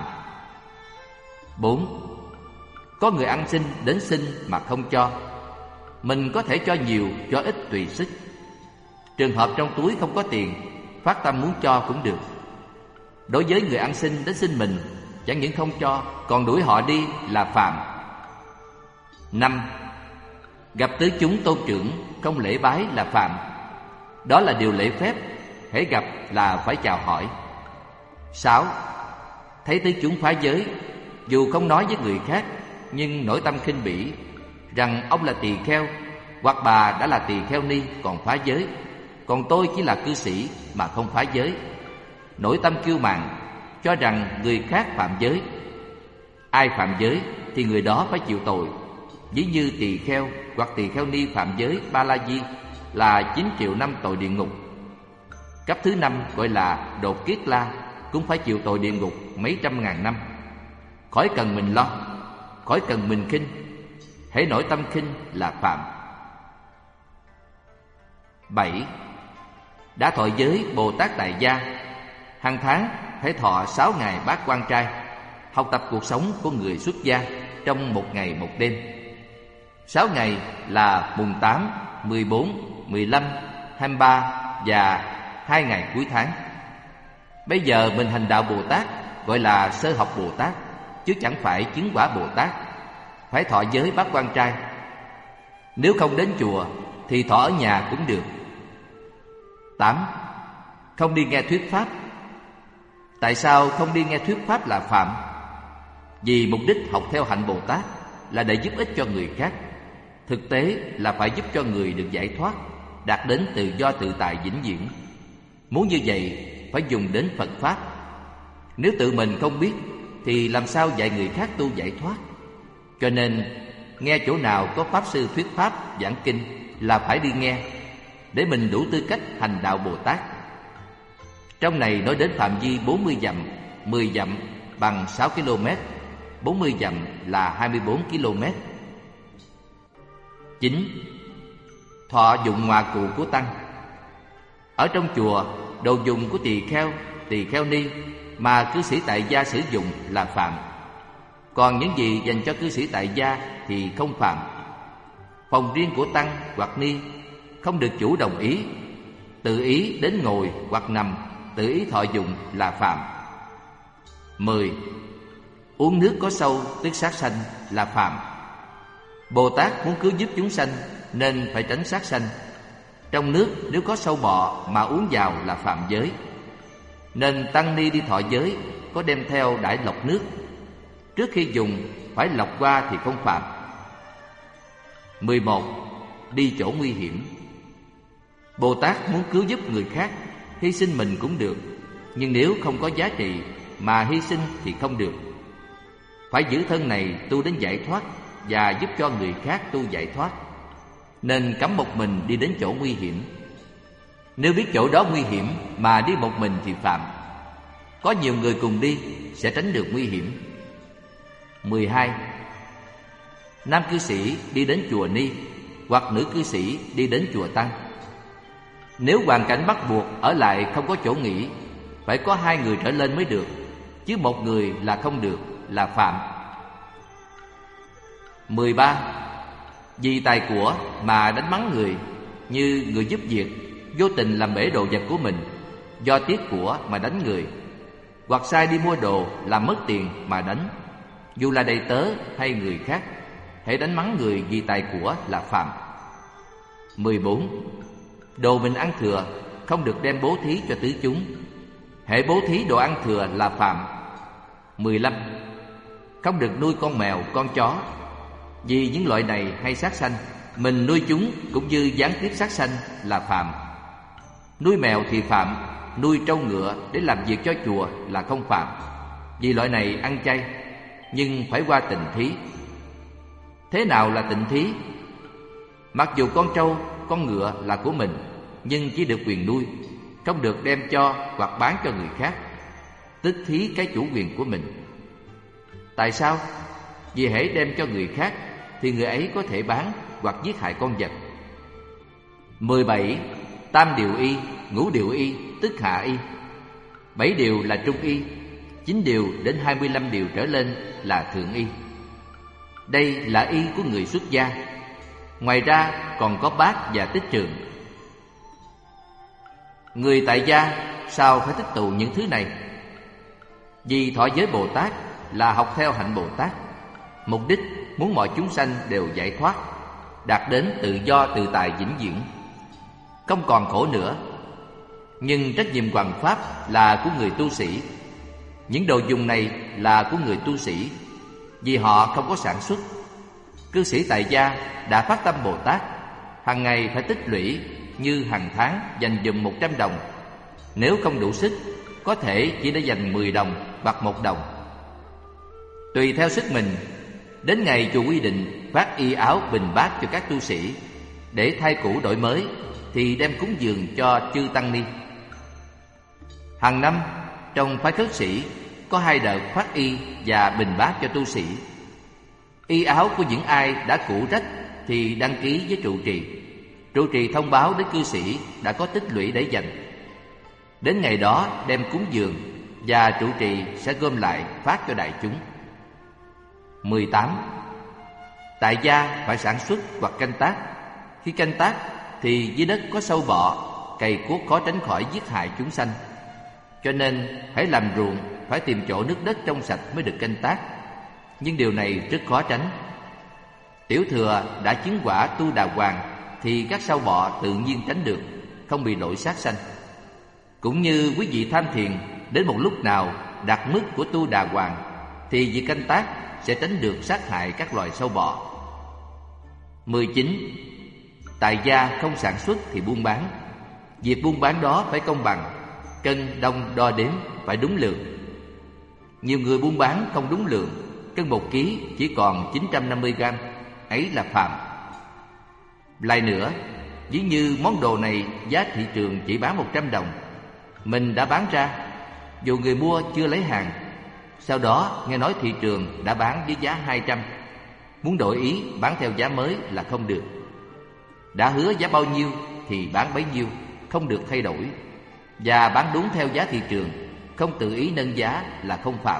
A: 4. Có người ăn xin đến xin mà không cho. Mình có thể cho nhiều, cho ít tùy sức. Trường hợp trong túi không có tiền, phát tâm muốn cho cũng được. Đối với người ăn xin đến xin mình, chẳng những không cho, còn đuổi họ đi là phạm. 5. Gặp tứ chúng tôn trưởng không lễ bái là phạm. Đó là điều lễ phép, hễ gặp là phải chào hỏi. 6. Thấy tứ chúng phá giới, dù không nói với người khác nhưng nội tâm khinh bỉ, rằng ông là tỳ kheo hoặc bà đã là tỳ kheo ni còn phá giới, còn tôi chỉ là cư sĩ mà không phá giới. Nội tâm kiêu mạn, cho rằng người khác phạm giới. Ai phạm giới thì người đó phải chịu tội. Ví như tỳ kheo hoặc tỳ kheo ni phạm giới Ba La Di là 9 triệu năm tội địa ngục. Cấp thứ 5 gọi là đột kiết la cũng phải chịu tội địa ngục mấy trăm ngàn năm. Khỏi cần mình lo, khỏi cần mình khinh, hễ nổi tâm khinh là phạm. 7. Đã thọ giới Bồ Tát tại gia, hàng tháng phải thọ 6 ngày bát quan trai, học tập cuộc sống của người xuất gia trong 1 ngày 1 đêm. 6 ngày là mùng 8, 14, 15, 23 và 2 ngày cuối tháng. Bây giờ mình hành đạo Bồ Tát gọi là sơ học Bồ Tát, chứ chẳng phải chứng quả Bồ Tát. Phải thọ giới bát quan trai. Nếu không đến chùa thì thọ ở nhà cũng được. 8. Không đi nghe thuyết pháp. Tại sao không đi nghe thuyết pháp là phạm? Vì mục đích học theo hạnh Bồ Tát là để giúp ích cho người khác. Thực tế là phải giúp cho người được giải thoát, đạt đến tự do tự tại vĩnh viễn. Muốn như vậy phải dùng đến Phật Pháp. Nếu tự mình không biết thì làm sao dạy người khác tu giải thoát? Cho nên nghe chỗ nào có Pháp Sư thuyết Pháp giảng kinh là phải đi nghe, để mình đủ tư cách hành đạo Bồ Tát. Trong này nói đến phạm vi 40 dặm, 10 dặm bằng 6 km, 40 dặm là 24 km. 9. Thọ dụng ngoà cụ của Tăng. Ở trong chùa, đồ dùng của tỳ kheo ni mà cư sĩ tại gia sử dụng là phạm. Còn những gì dành cho cư sĩ tại gia thì không phạm. Phòng riêng của Tăng hoặc ni không được chủ đồng ý, tự ý đến ngồi hoặc nằm, tự ý thọ dụng là phạm. 10. Uống nước có sâu tức sát sanh là phạm. Bồ Tát muốn cứu giúp chúng sanh nên phải tránh sát sanh. Trong nước nếu có sâu bọ mà uống vào là phạm giới. Nên tăng ni đi thọ giới có đem theo đãi lọc nước. Trước khi dùng phải lọc qua thì không phạm. 11. Đi chỗ nguy hiểm. Bồ Tát muốn cứu giúp người khác, hy sinh mình cũng được, nhưng nếu không có giá trị mà hy sinh thì không được. Phải giữ thân này tu đến giải thoát và giúp cho người khác tu giải thoát, nên cấm một mình đi đến chỗ nguy hiểm. Nếu biết chỗ đó nguy hiểm mà đi một mình thì phạm. Có nhiều người cùng đi sẽ tránh được nguy hiểm. 12. Nam cư sĩ đi đến chùa ni hoặc nữ cư sĩ đi đến chùa Tăng. Nếu hoàn cảnh bắt buộc ở lại không có chỗ nghỉ, phải có 2 người trở lên mới được, chứ một người là không được, là phạm. 13. Vì tài của mà đánh mắng người, như người giúp việc vô tình làm bể đồ vật của mình, do tiếc của mà đánh người, hoặc sai đi mua đồ làm mất tiền mà đánh, dù là đầy tớ hay người khác, hễ đánh mắng người vì tài của là phạm. 14. Đồ mình ăn thừa không được đem bố thí cho tứ chúng, hễ bố thí đồ ăn thừa là phạm. 15. Không được nuôi con mèo, con chó, vì những loại này hay sát sanh, mình nuôi chúng cũng như gián tiếp sát sanh là phạm. Nuôi mèo thì phạm, nuôi trâu ngựa để làm việc cho chùa là không phạm, vì loại này ăn chay, nhưng phải qua tịnh thí. Thế nào là tịnh thí? Mặc dù con trâu, con ngựa là của mình, nhưng chỉ được quyền nuôi, không được đem cho hoặc bán cho người khác, tức thí cái chủ quyền của mình. Tại sao? Vì hễ đem cho người khác thì người ấy có thể bán hoặc giết hại con vật. 17. Tam điều y, ngũ điều y, tức hạ y. 7 điều là trung y, 9 điều đến 25 điều trở lên là thượng y. Đây là y của người xuất gia. Ngoài ra còn có bát và tích trường. Người tại gia sao phải tích tụ những thứ này? Vì thọ giới Bồ Tát là học theo hạnh Bồ Tát, mục đích muốn mọi chúng sanh đều giải thoát, đạt đến tự do tự tại vĩnh viễn, không còn khổ nữa. Nhưng trách nhiệm hoằng pháp là của người tu sĩ. Những đồ dùng này là của người tu sĩ, vì họ không có sản xuất. Cư sĩ tại gia đã phát tâm Bồ Tát, hàng ngày phải tích lũy, như hàng tháng dành dùm 100 đồng. Nếu không đủ sức, có thể chỉ để dành 10 đồng hoặc 1 đồng. Tùy theo sức mình. Đến ngày chùa quy định phát y áo bình bát cho các tu sĩ, để thay cũ đổi mới, thì đem cúng dường cho chư tăng ni. Hàng năm trong phái khất sĩ có 2 đợt phát y và bình bát cho tu sĩ. Y áo của những ai đã cũ rách thì đăng ký với trụ trì. Trụ trì thông báo đến cư sĩ đã có tích lũy để dành. Đến ngày đó đem cúng dường, và trụ trì sẽ gom lại phát cho đại chúng. 18. Tại gia phải sản xuất hoặc canh tác. Khi canh tác thì dưới đất có sâu bọ, cày cuốc khó tránh khỏi giết hại chúng sanh. Cho nên hãy làm ruộng phải tìm chỗ nước đất trong sạch mới được canh tác. Nhưng điều này rất khó tránh. Tiểu thừa đã chứng quả Tu Đà Hoàng thì các sâu bọ tự nhiên tránh được, không bị lỗi sát sanh. Cũng như quý vị tham thiền, đến một lúc nào đạt mức của Tu Đà Hoàng thì việc canh tác sẽ tránh được sát hại các loài sâu bọ. 19. Tại gia không sản xuất thì buôn bán. Việc buôn bán đó phải công bằng, cân đong đo đếm phải đúng lượng. Nhiều người buôn bán không đúng lượng, cân 1 ký chỉ còn 950 gram, ấy là phạm. Lại nữa, ví như món đồ này giá thị trường chỉ bán 100 đồng, mình đã bán ra, dù người mua chưa lấy hàng, sau đó nghe nói thị trường đã bán với giá 200, muốn đổi ý bán theo giá mới là không được. Đã hứa giá bao nhiêu thì bán bấy nhiêu, không được thay đổi, và bán đúng theo giá thị trường, không tự ý nâng giá là không phạm.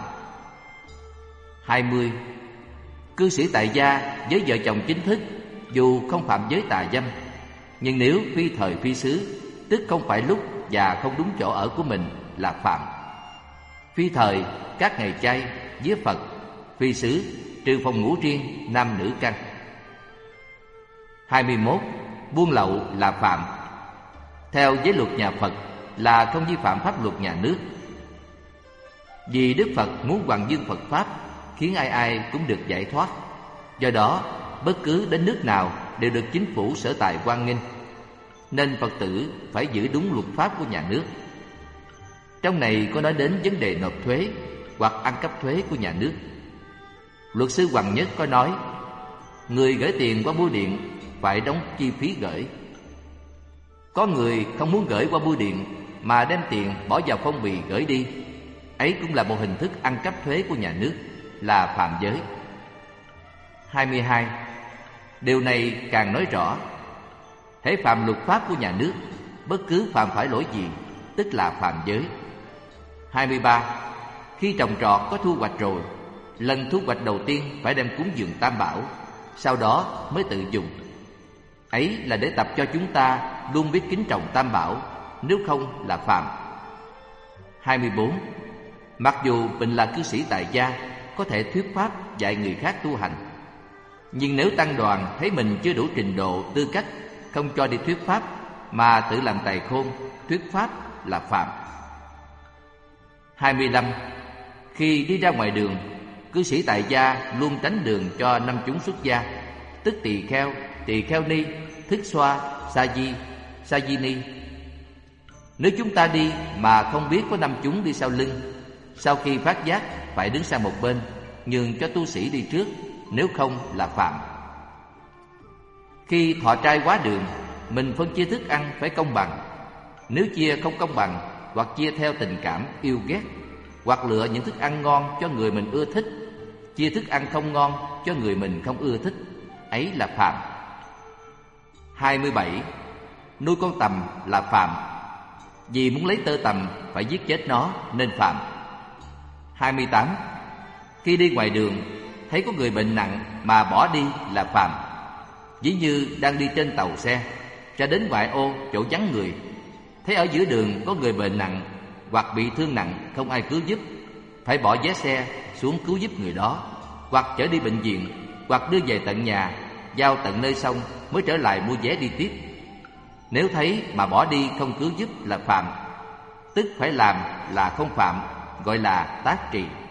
A: 20. Cư sĩ tại gia với vợ chồng chính thức dù không phạm giới tà dâm, nhưng nếu phi thời phi xứ, tức không phải lúc và không đúng chỗ ở của mình là phạm. Phi thời các ngày chay, vía Phật. Phi xứ trừ phòng ngủ riêng, nam nữ căn. 21. Buôn lậu là phạm. Theo giới luật nhà Phật là không vi phạm pháp luật nhà nước. Vì Đức Phật muốn hoằng dương Phật Pháp, khiến ai ai cũng được giải thoát. Do đó, bất cứ đến nước nào đều được chính phủ sở tại hoan nghênh, nên Phật tử phải giữ đúng luật pháp của nhà nước. Trong này có nói đến vấn đề nộp thuế hoặc ăn cắp thuế của nhà nước. Luật sư Hoàng Nhất có nói, người gửi tiền qua bưu điện phải đóng chi phí gửi. Có người không muốn gửi qua bưu điện mà đem tiền bỏ vào phong bì gửi đi, ấy cũng là một hình thức ăn cắp thuế của nhà nước, là phạm giới. 22. Điều này càng nói rõ, hễ phạm luật pháp của nhà nước, bất cứ phạm phải lỗi gì tức là phạm giới. 23. Khi trồng trọt có thu hoạch rồi, lần thu hoạch đầu tiên phải đem cúng dường Tam Bảo, sau đó mới tự dùng. Ấy là để tập cho chúng ta luôn biết kính trọng Tam Bảo, nếu không là phạm. 24. Mặc dù mình là cư sĩ tại gia, có thể thuyết pháp dạy người khác tu hành, nhưng nếu tăng đoàn thấy mình chưa đủ trình độ tư cách, không cho đi thuyết pháp mà tự làm tài khôn, thuyết pháp là phạm. 25. Khi đi ra ngoài đường, cư sĩ tại gia luôn tránh đường cho năm chúng xuất gia, tức tỳ kheo ni, thức xoa, sa di ni. Nếu chúng ta đi mà không biết có năm chúng đi sau lưng, sau khi phát giác phải đứng sang một bên, nhường cho tu sĩ đi trước, nếu không là phạm. Khi thọ trai quá đường, mình phân chia thức ăn phải công bằng. Nếu chia không công bằng, hoặc chia theo tình cảm yêu ghét, hoặc lựa những thức ăn ngon cho người mình ưa thích, chia thức ăn không ngon cho người mình không ưa thích, ấy là phạm. 27. Nuôi con tầm là phạm. Vì muốn lấy tơ tằm phải giết chết nó nên phạm. 28. Khi đi ngoài đường thấy có người bệnh nặng mà bỏ đi là phạm. Ví như đang đi trên tàu xe, ra đến ngoại ô chỗ vắng người, thấy ở giữa đường có người bệnh nặng hoặc bị thương nặng không ai cứu giúp, phải bỏ vé xe xuống cứu giúp người đó, hoặc chở đi bệnh viện, hoặc đưa về tận nhà, giao tận nơi xong mới trở lại mua vé đi tiếp. Nếu thấy mà bỏ đi không cứu giúp là phạm, tức phải làm là không phạm, gọi là tác trì.